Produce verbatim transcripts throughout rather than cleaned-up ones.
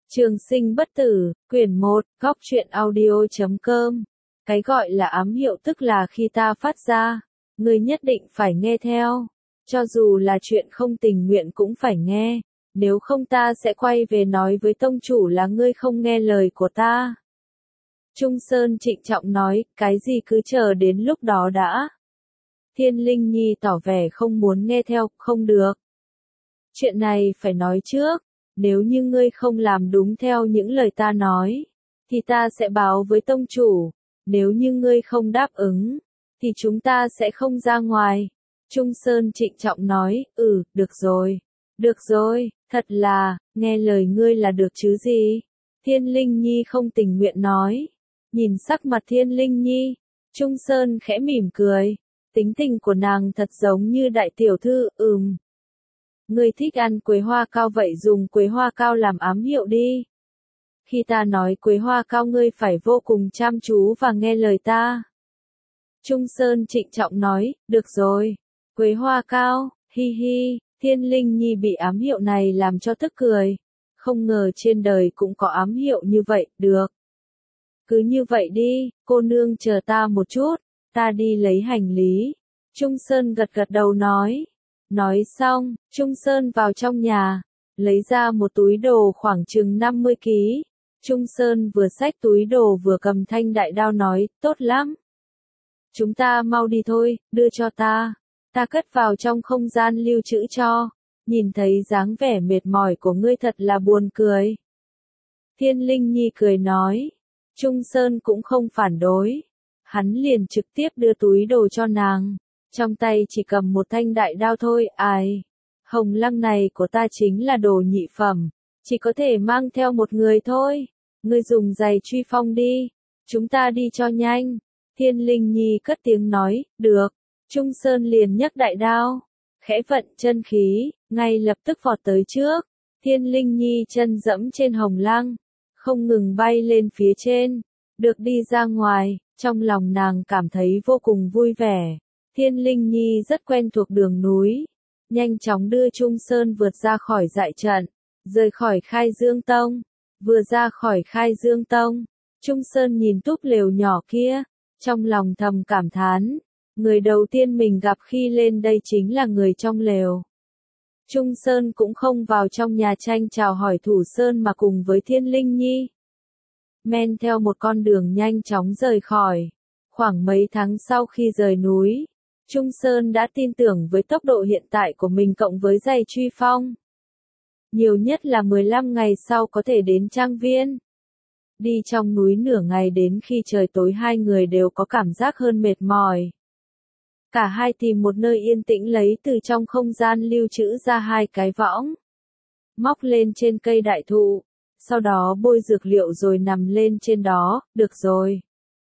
Trường sinh bất tử, quyển một, góc truyện audio chấm com. Cái gọi là ám hiệu tức là khi ta phát ra, ngươi nhất định phải nghe theo. Cho dù là chuyện không tình nguyện cũng phải nghe, nếu không ta sẽ quay về nói với tông chủ là ngươi không nghe lời của ta. Trung Sơn trịnh trọng nói, cái gì cứ chờ đến lúc đó đã. Thiên Linh Nhi tỏ vẻ không muốn nghe theo, không được. Chuyện này phải nói trước. Nếu như ngươi không làm đúng theo những lời ta nói, thì ta sẽ báo với tông chủ. Nếu như ngươi không đáp ứng, thì chúng ta sẽ không ra ngoài. Trung Sơn trịnh trọng nói, ừ, được rồi. Được rồi, thật là, nghe lời ngươi là được chứ gì. Thiên Linh Nhi không tình nguyện nói. Nhìn sắc mặt Thiên Linh Nhi, Trung Sơn khẽ mỉm cười. Tính tình của nàng thật giống như đại tiểu thư, ừm. Ngươi thích ăn quế hoa cao vậy dùng quế hoa cao làm ám hiệu đi. Khi ta nói quế hoa cao ngươi phải vô cùng chăm chú và nghe lời ta. Trung Sơn trịnh trọng nói, được rồi. Quế hoa cao, hi hi, Thiên Linh Nhi bị ám hiệu này làm cho tức cười. Không ngờ trên đời cũng có ám hiệu như vậy, được. Cứ như vậy đi, cô nương chờ ta một chút, ta đi lấy hành lý. Trung Sơn gật gật đầu nói. Nói xong, Trung Sơn vào trong nhà, lấy ra một túi đồ khoảng chừng năm mươi ki lô gam. Trung Sơn vừa xách túi đồ vừa cầm thanh đại đao nói, tốt lắm. Chúng ta mau đi thôi, đưa cho ta. Ta cất vào trong không gian lưu trữ cho. Nhìn thấy dáng vẻ mệt mỏi của ngươi thật là buồn cười. Thiên Linh Nhi cười nói. Trung Sơn cũng không phản đối. Hắn liền trực tiếp đưa túi đồ cho nàng. Trong tay chỉ cầm một thanh đại đao thôi, ai. Hồng lăng này của ta chính là đồ nhị phẩm. Chỉ có thể mang theo một người thôi. Ngươi dùng giày truy phong đi. Chúng ta đi cho nhanh. Thiên Linh Nhi cất tiếng nói, được. Trung Sơn liền nhấc đại đao. Khẽ vận chân khí, ngay lập tức vọt tới trước. Thiên Linh Nhi chân dẫm trên hồng lăng. Không ngừng bay lên phía trên. Được đi ra ngoài, trong lòng nàng cảm thấy vô cùng vui vẻ. Thiên Linh Nhi rất quen thuộc đường núi. Nhanh chóng đưa Trung Sơn vượt ra khỏi dại trận. Rời khỏi Khai Dương Tông. Vừa ra khỏi Khai Dương Tông. Trung Sơn nhìn túp lều nhỏ kia. Trong lòng thầm cảm thán. Người đầu tiên mình gặp khi lên đây chính là người trong lều. Trung Sơn cũng không vào trong nhà tranh chào hỏi Thủ Sơn mà cùng với Thiên Linh Nhi. Men theo một con đường nhanh chóng rời khỏi. Khoảng mấy tháng sau khi rời núi. Trung Sơn đã tin tưởng với tốc độ hiện tại của mình cộng với giày truy phong. Nhiều nhất là mười lăm ngày sau có thể đến trang viên. Đi trong núi nửa ngày đến khi trời tối hai người đều có cảm giác hơn mệt mỏi. Cả hai tìm một nơi yên tĩnh lấy từ trong không gian lưu trữ ra hai cái võng. Móc lên trên cây đại thụ. Sau đó bôi dược liệu rồi nằm lên trên đó, được rồi.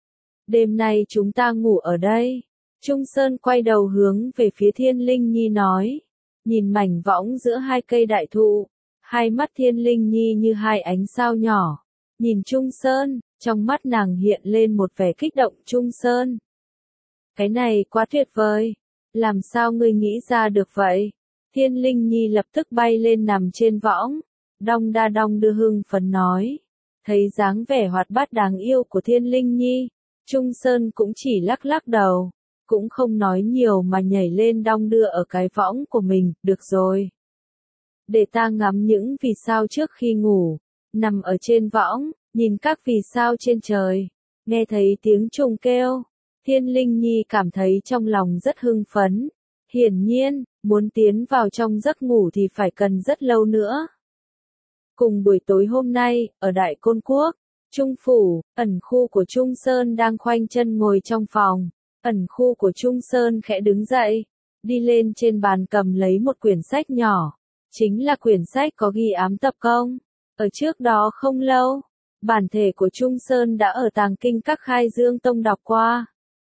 Đêm nay chúng ta ngủ ở đây. Trung Sơn quay đầu hướng về phía Thiên Linh Nhi nói. Nhìn mảnh võng giữa hai cây đại thụ. Hai mắt Thiên Linh Nhi như hai ánh sao nhỏ. Nhìn Trung Sơn, trong mắt nàng hiện lên một vẻ kích động. Trung Sơn. Cái này quá tuyệt vời. Làm sao ngươi nghĩ ra được vậy? Thiên Linh Nhi lập tức bay lên nằm trên võng. Đong đa đong đưa hưng phấn nói. Thấy dáng vẻ hoạt bát đáng yêu của Thiên Linh Nhi. Trung Sơn cũng chỉ lắc lắc đầu. Cũng không nói nhiều mà nhảy lên đong đưa ở cái võng của mình, được rồi. Để ta ngắm những vì sao trước khi ngủ. Nằm ở trên võng, nhìn các vì sao trên trời. Nghe thấy tiếng trùng kêu. Thiên Linh Nhi cảm thấy trong lòng rất hưng phấn. Hiển nhiên, muốn tiến vào trong giấc ngủ thì phải cần rất lâu nữa. Cùng buổi tối hôm nay, ở Đại Côn Quốc, Trung Phủ, ẩn khu của Trung Sơn đang khoanh chân ngồi trong phòng. Ẩn khu của Trung Sơn khẽ đứng dậy, đi lên trên bàn cầm lấy một quyển sách nhỏ. Chính là quyển sách có ghi ám tập công. Ở trước đó không lâu, bản thể của Trung Sơn đã ở tàng kinh các Khai Dương Tông đọc qua.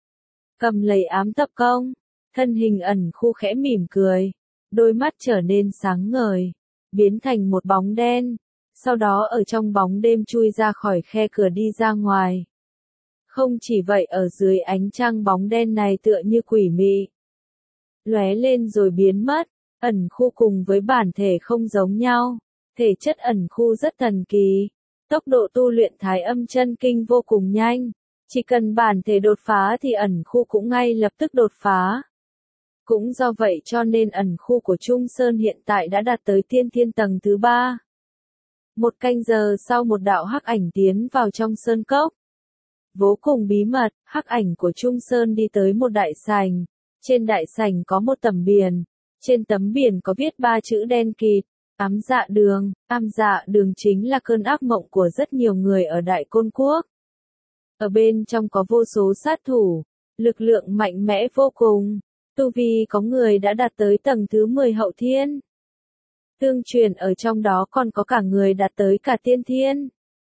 Cầm lấy ám tập công, thân hình ẩn khu khẽ mỉm cười, đôi mắt trở nên sáng ngời, biến thành một bóng đen, sau đó ở trong bóng đêm chui ra khỏi khe cửa đi ra ngoài. Không chỉ vậy ở dưới ánh trăng bóng đen này tựa như quỷ mị. Lóe lên rồi biến mất, ẩn khu cùng với bản thể không giống nhau. Thể chất ẩn khu rất thần kỳ. Tốc độ tu luyện Thái Âm chân kinh vô cùng nhanh. Chỉ cần bản thể đột phá thì ẩn khu cũng ngay lập tức đột phá. Cũng do vậy cho nên ẩn khu của Trung Sơn hiện tại đã đạt tới tiên thiên tầng thứ ba. Một canh giờ sau một đạo hắc ảnh tiến vào trong sơn cốc. Vô cùng bí mật, hắc ảnh của Trung Sơn đi tới một đại sảnh. Trên đại sảnh có một tấm biển. Trên tấm biển có viết ba chữ đen kịt. Ám dạ đường. Ám dạ đường chính là cơn ác mộng của rất nhiều người ở Đại Côn Quốc. Ở bên trong có vô số sát thủ. Lực lượng mạnh mẽ vô cùng. Tu vi có người đã đạt tới tầng thứ mười hậu thiên. Tương truyền ở trong đó còn có cả người đạt tới cả tiên thiên.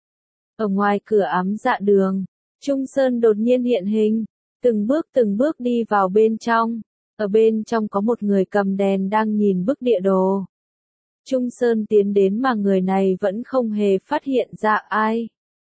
Ở ngoài cửa ám dạ đường, Trung Sơn đột nhiên hiện hình, từng bước từng bước đi vào bên trong. Ở bên trong có một người cầm đèn đang nhìn bức địa đồ. Trung Sơn tiến đến mà người này vẫn không hề phát hiện ra ai.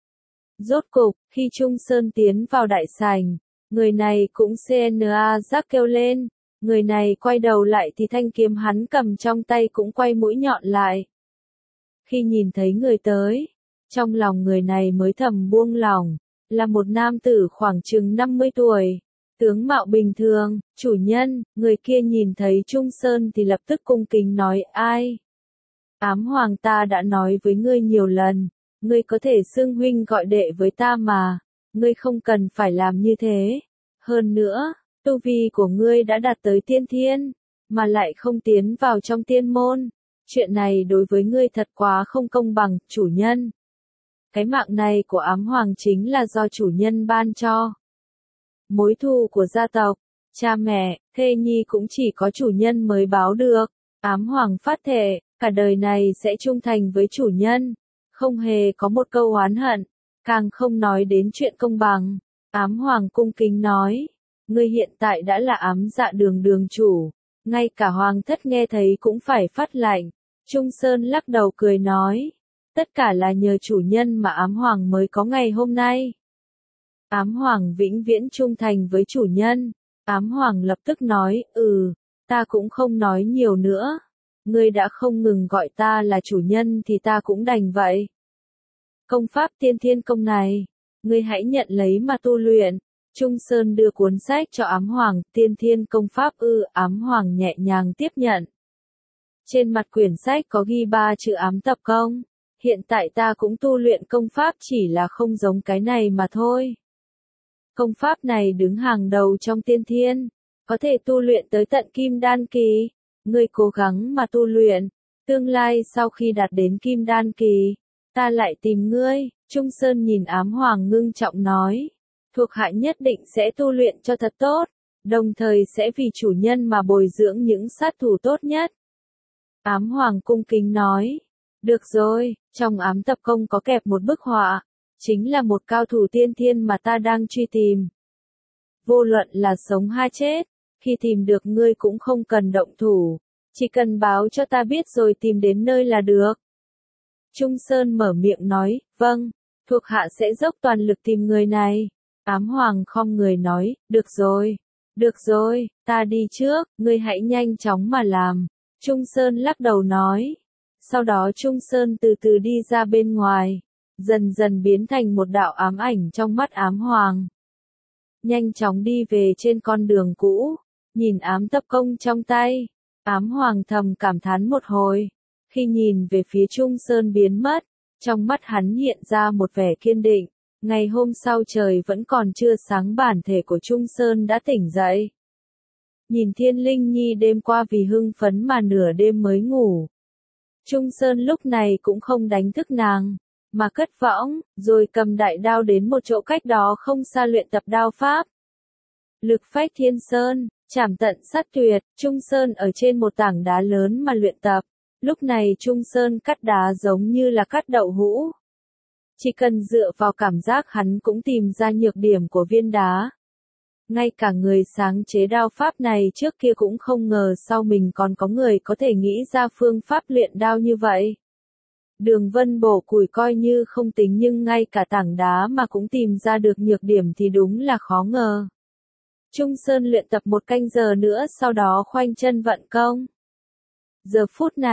Rốt cục, khi Trung Sơn tiến vào đại sảnh, người này cũng xê en a rắc kêu lên. Người này quay đầu lại thì thanh kiếm hắn cầm trong tay cũng quay mũi nhọn lại. Khi nhìn thấy người tới, trong lòng người này mới thầm buông lòng, là một nam tử khoảng chừng năm mươi tuổi, tướng mạo bình thường, chủ nhân. Người kia nhìn thấy Trung Sơn thì lập tức cung kính nói: ai? Ám Hoàng ta đã nói với ngươi nhiều lần, ngươi có thể xưng huynh gọi đệ với ta mà, ngươi không cần phải làm như thế. Hơn nữa, tu vi của ngươi đã đạt tới tiên thiên, mà lại không tiến vào trong tiên môn. Chuyện này đối với ngươi thật quá không công bằng, chủ nhân. Cái mạng này của Ám Hoàng chính là do chủ nhân ban cho. Mối thù của gia tộc, cha mẹ, thê nhi cũng chỉ có chủ nhân mới báo được. Ám Hoàng phát thệ, cả đời này sẽ trung thành với chủ nhân, không hề có một câu oán hận, càng không nói đến chuyện công bằng. Ám Hoàng cung kính nói: ngươi hiện tại đã là ám dạ đường đường chủ, ngay cả hoàng thất nghe thấy cũng phải phát lạnh. Trung Sơn lắc đầu cười nói: tất cả là nhờ chủ nhân mà Ám Hoàng mới có ngày hôm nay. Ám Hoàng vĩnh viễn trung thành với chủ nhân. Ám Hoàng lập tức nói: ừ, ta cũng không nói nhiều nữa. Ngươi đã không ngừng gọi ta là chủ nhân thì ta cũng đành vậy. Công pháp tiên thiên công này, ngươi hãy nhận lấy mà tu luyện. Trung Sơn đưa cuốn sách cho Ám Hoàng, tiên thiên công pháp ư? Ám Hoàng nhẹ nhàng tiếp nhận. Trên mặt quyển sách có ghi ba chữ ám tập công. Hiện tại ta cũng tu luyện công pháp, chỉ là không giống cái này mà thôi. Công pháp này đứng hàng đầu trong tiên thiên, có thể tu luyện tới tận kim đan kỳ. Ngươi cố gắng mà tu luyện, tương lai sau khi đạt đến kim đan kỳ, ta lại tìm ngươi. Trung Sơn nhìn Ám Hoàng ngưng trọng nói: thuộc hạ nhất định sẽ tu luyện cho thật tốt, đồng thời sẽ vì chủ nhân mà bồi dưỡng những sát thủ tốt nhất. Ám Hoàng cung kính nói: được rồi. Trong ám tập công có kẹp một bức họa, chính là một cao thủ tiên thiên mà ta đang truy tìm. Vô luận là sống hay chết, khi tìm được ngươi cũng không cần động thủ, chỉ cần báo cho ta biết rồi tìm đến nơi là được. Trung Sơn mở miệng nói: vâng, thuộc hạ sẽ dốc toàn lực tìm người này. Ám Hoàng khom người nói: được rồi, được rồi, ta đi trước, ngươi hãy nhanh chóng mà làm. Trung Sơn lắc đầu nói. Sau đó Trung Sơn từ từ đi ra bên ngoài, dần dần biến thành một đạo ám ảnh trong mắt Ám Hoàng. Nhanh chóng đi về trên con đường cũ, nhìn ám tập công trong tay, Ám Hoàng thầm cảm thán một hồi. Khi nhìn về phía Trung Sơn biến mất, trong mắt hắn hiện ra một vẻ kiên định. Ngày hôm sau trời vẫn còn chưa sáng, bản thể của Trung Sơn đã tỉnh dậy. Nhìn Thiên Linh Nhi đêm qua vì hưng phấn mà nửa đêm mới ngủ. Trung Sơn lúc này cũng không đánh thức nàng, mà cất võng, rồi cầm đại đao đến một chỗ cách đó không xa luyện tập đao pháp. Lực phách thiên sơn, chảm tận sát tuyệt. Trung Sơn ở trên một tảng đá lớn mà luyện tập. Lúc này Trung Sơn cắt đá giống như là cắt đậu hũ. Chỉ cần dựa vào cảm giác hắn cũng tìm ra nhược điểm của viên đá. Ngay cả người sáng chế đao pháp này trước kia cũng không ngờ sau mình còn có người có thể nghĩ ra phương pháp luyện đao như vậy. Đường Vân bổ củi coi như không tính, nhưng ngay cả tảng đá mà cũng tìm ra được nhược điểm thì đúng là khó ngờ. Trung Sơn luyện tập một canh giờ nữa, sau đó khoanh chân vận công. Giờ phút này,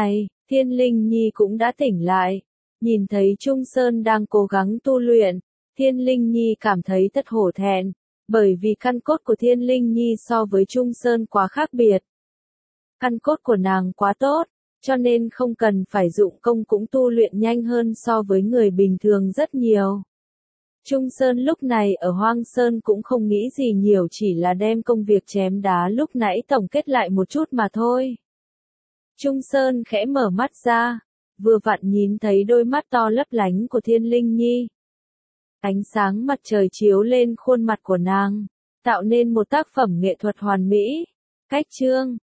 Thiên Linh Nhi cũng đã tỉnh lại. Nhìn thấy Trung Sơn đang cố gắng tu luyện, Thiên Linh Nhi cảm thấy thật hổ thẹn, bởi vì căn cốt của Thiên Linh Nhi so với Trung Sơn quá khác biệt. Căn cốt của nàng quá tốt, cho nên không cần phải dụng công cũng tu luyện nhanh hơn so với người bình thường rất nhiều. Trung Sơn lúc này ở Hoang Sơn cũng không nghĩ gì nhiều, chỉ là đem công việc chém đá lúc nãy tổng kết lại một chút mà thôi. Trung Sơn khẽ mở mắt ra, vừa vặn nhìn thấy đôi mắt to lấp lánh của Thiên Linh Nhi. Ánh sáng mặt trời chiếu lên khuôn mặt của nàng, tạo nên một tác phẩm nghệ thuật hoàn mỹ. Cách chương